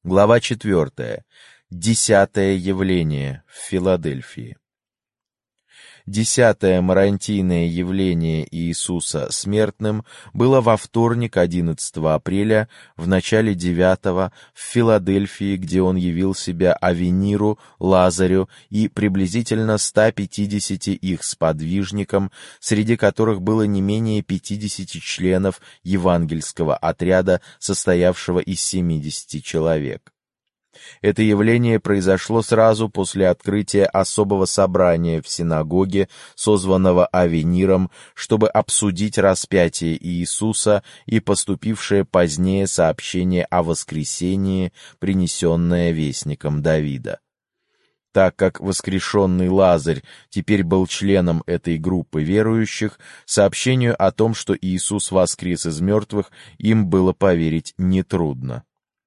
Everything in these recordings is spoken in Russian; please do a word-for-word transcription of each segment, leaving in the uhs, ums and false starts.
Глава четвертая. Десятое явление в Филадельфии. Десятое марантийное явление Иисуса смертным было во вторник, одиннадцатого апреля, в начале девятого, в Филадельфии, где он явил себя Авениру, Лазарю и приблизительно ста пятидесяти их сподвижникам, среди которых было не менее пятидесяти членов евангельского отряда, состоявшего из семидесяти человек. Это явление произошло сразу после открытия особого собрания в синагоге, созванного Авениром, чтобы обсудить распятие Иисуса и поступившее позднее сообщение о воскресении, принесенное вестником Давида. Так как воскрешенный Лазарь теперь был членом этой группы верующих, сообщению о том, что Иисус воскрес из мертвых, им было поверить нетрудно.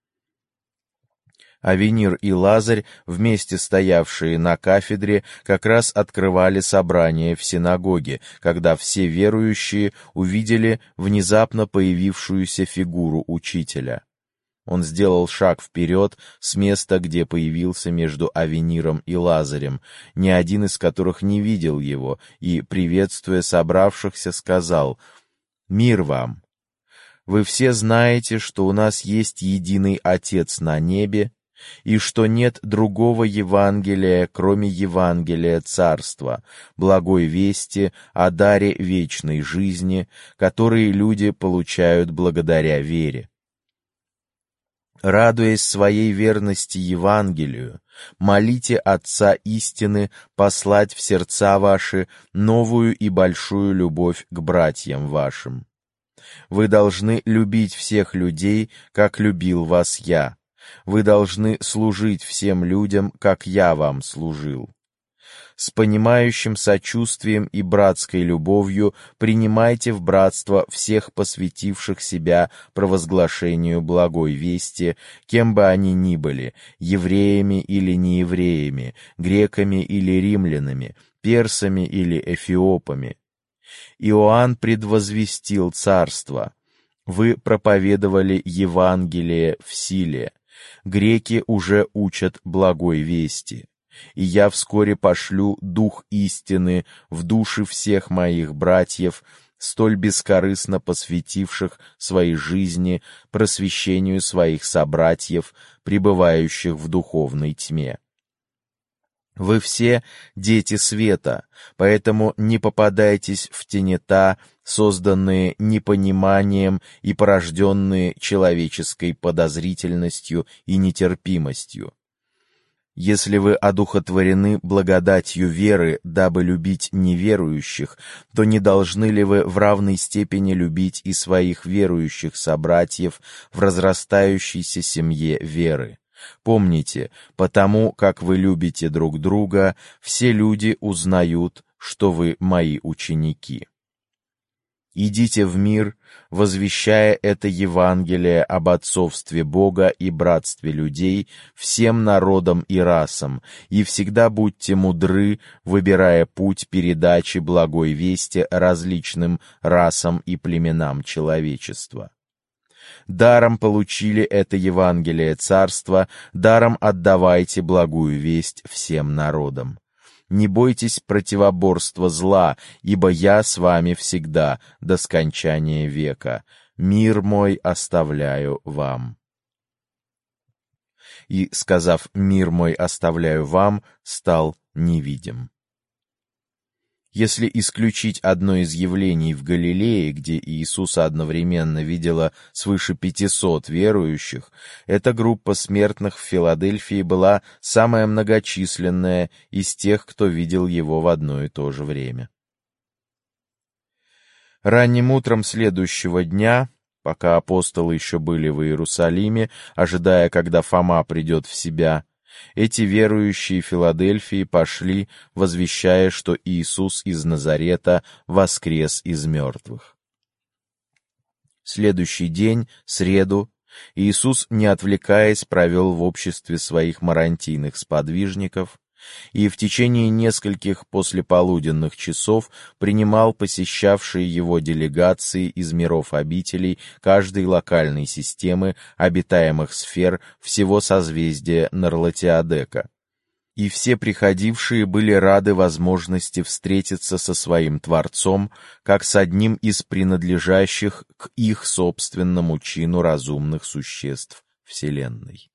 Авенир и Лазарь, вместе стоявшие на кафедре, как раз открывали собрание в синагоге, когда все верующие увидели внезапно появившуюся фигуру учителя. Он сделал шаг вперед с места, где появился между Авениром и Лазарем, ни один из которых не видел его, и, приветствуя собравшихся, сказал: «Мир вам! Вы все знаете, что у нас есть единый Отец на небе, и что нет другого Евангелия, кроме Евангелия Царства, благой вести о даре вечной жизни, которые люди получают благодаря вере. Радуясь своей верности Евангелию, молите Отца истины послать в сердца ваши новую и большую любовь к братьям вашим. Вы должны любить всех людей, как любил вас я. Вы должны служить всем людям, как я вам служил. С понимающим сочувствием и братской любовью принимайте в братство всех посвятивших себя провозглашению благой вести, кем бы они ни были, евреями или неевреями, греками или римлянами, персами или эфиопами. Иоанн предвозвестил царство. Вы проповедовали Евангелие в силе. Греки уже учат благой вести, и я вскоре пошлю дух истины в души всех моих братьев, столь бескорыстно посвятивших своей жизни просвещению своих собратьев, пребывающих в духовной тьме. Вы все дети света, поэтому не попадайтесь в тенета, созданные непониманием и порожденные человеческой подозрительностью и нетерпимостью. Если вы одухотворены благодатью веры, дабы любить неверующих, то не должны ли вы в равной степени любить и своих верующих собратьев в разрастающейся семье веры? Помните, потому как вы любите друг друга, все люди узнают, что вы мои ученики. Идите в мир, возвещая это Евангелие об отцовстве Бога и братстве людей всем народам и расам, и всегда будьте мудры, выбирая путь передачи благой вести различным расам и племенам человечества. Даром получили это Евангелие Царства, даром отдавайте благую весть всем народам. Не бойтесь противоборства зла, ибо я с вами всегда до скончания века. Мир мой оставляю вам». И, сказав «мир мой оставляю вам», стал невидим. Если исключить одно из явлений в Галилее, где Иисуса одновременно видело свыше пятисот верующих, эта группа смертных в Филадельфии была самая многочисленная из тех, кто видел его в одно и то же время. Ранним утром следующего дня, пока апостолы еще были в Иерусалиме, ожидая, когда Фома придет в себя, эти верующие Филадельфии пошли, возвещая, что Иисус из Назарета воскрес из мертвых. Следующий день, среду, Иисус, не отвлекаясь, провел в обществе своих марантийных сподвижников, И в течение нескольких послеполуденных часов принимал посещавшие его делегации из миров обителей каждой локальной системы обитаемых сфер всего созвездия Нарлатиадека. И все приходившие были рады возможности встретиться со своим Творцом, как с одним из принадлежащих к их собственному чину разумных существ Вселенной.